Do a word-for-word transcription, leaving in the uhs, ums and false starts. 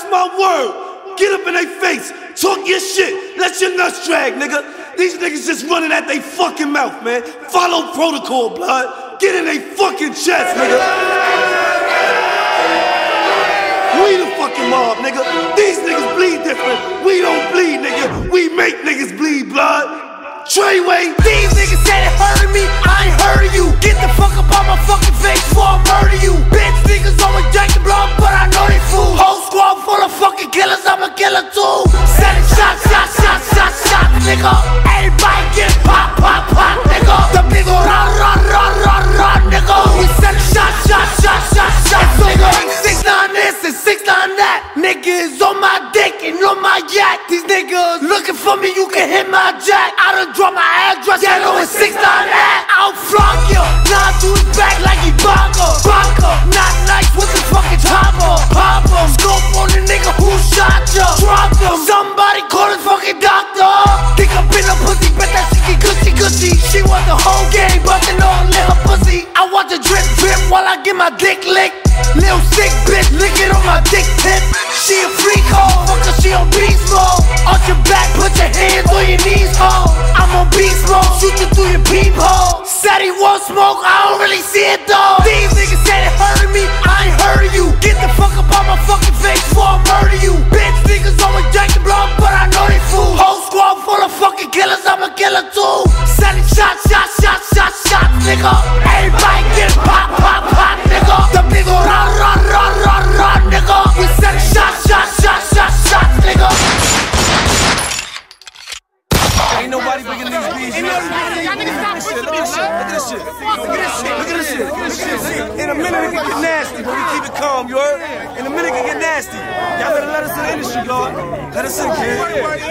my word. Get up in their face. Talk your shit. Let your nuts drag, nigga. These niggas just running at they fucking mouth, man. Follow protocol, blood. Get in they fucking chest, nigga. We the fucking mob, nigga. These niggas bleed different. We don't bleed, nigga. We make niggas bleed, blood. Treyway. These niggas say they heard me, I ain't heard of you. Get the fuck up on my fucking face before I murder you. Bitch niggas always drink the blood, but I know they fool. Whole squad full of fucking killers, I'm a killer too. Sending shots, shots, shots, shots, shots, nigga. Everybody get pop, pop, pop, nigga. The nigga run, run, run, run, run, nigga. We sending shots, shots, shots, shots, shots, nigga. Six nine this and six nine that. Niggas on my dick and on my yacht. These niggas looking for me, you can hit my jack. I done drop my address, yeah, no, it's six nine that. I'll flog you, nah, to his back like he Baka, Baka. Not nice with the fucking chopper, pop him. Scope on the nigga who shot ya, drop him. Somebody call his fucking doctor. Think I've been a pussy, bet that she get gushy, gushy. She want the whole game, but they don't let her pussy. I watch her drip, drip while I get my dick licked. Little sick bitch, lick it on my dick tip. She a freak hoe, fuck her, she on beast mode. Arch your back, put your hands on your knees, ho. I'm on beast mode, shoot you through your peephole. Said he won't smoke, I don't really see it though. These niggas say they heard of me, I ain't heard of you. Get the fuck up on my fucking face before I murder you. Bitch niggas always drink the blood, but I know they fool. Whole squad full of fucking killers, I'm a killer too. Sending shots, shots, shots, shots, shots, nigga. Everybody get pop, pop, pop, nigga. The nigga run, run, run, run, run, nigga. We sending shots, shots, shots, shots, shots, nigga. Ain't nobody bringing these beats, man. Look at this shit, look at this shit, look at this shit. Look at this shit, look at this shit, look at this shit. In a minute it can get nasty, but we keep it calm, you heard? In a minute it can get nasty. Y'all better let us in the industry, Lord. Let us in, kid.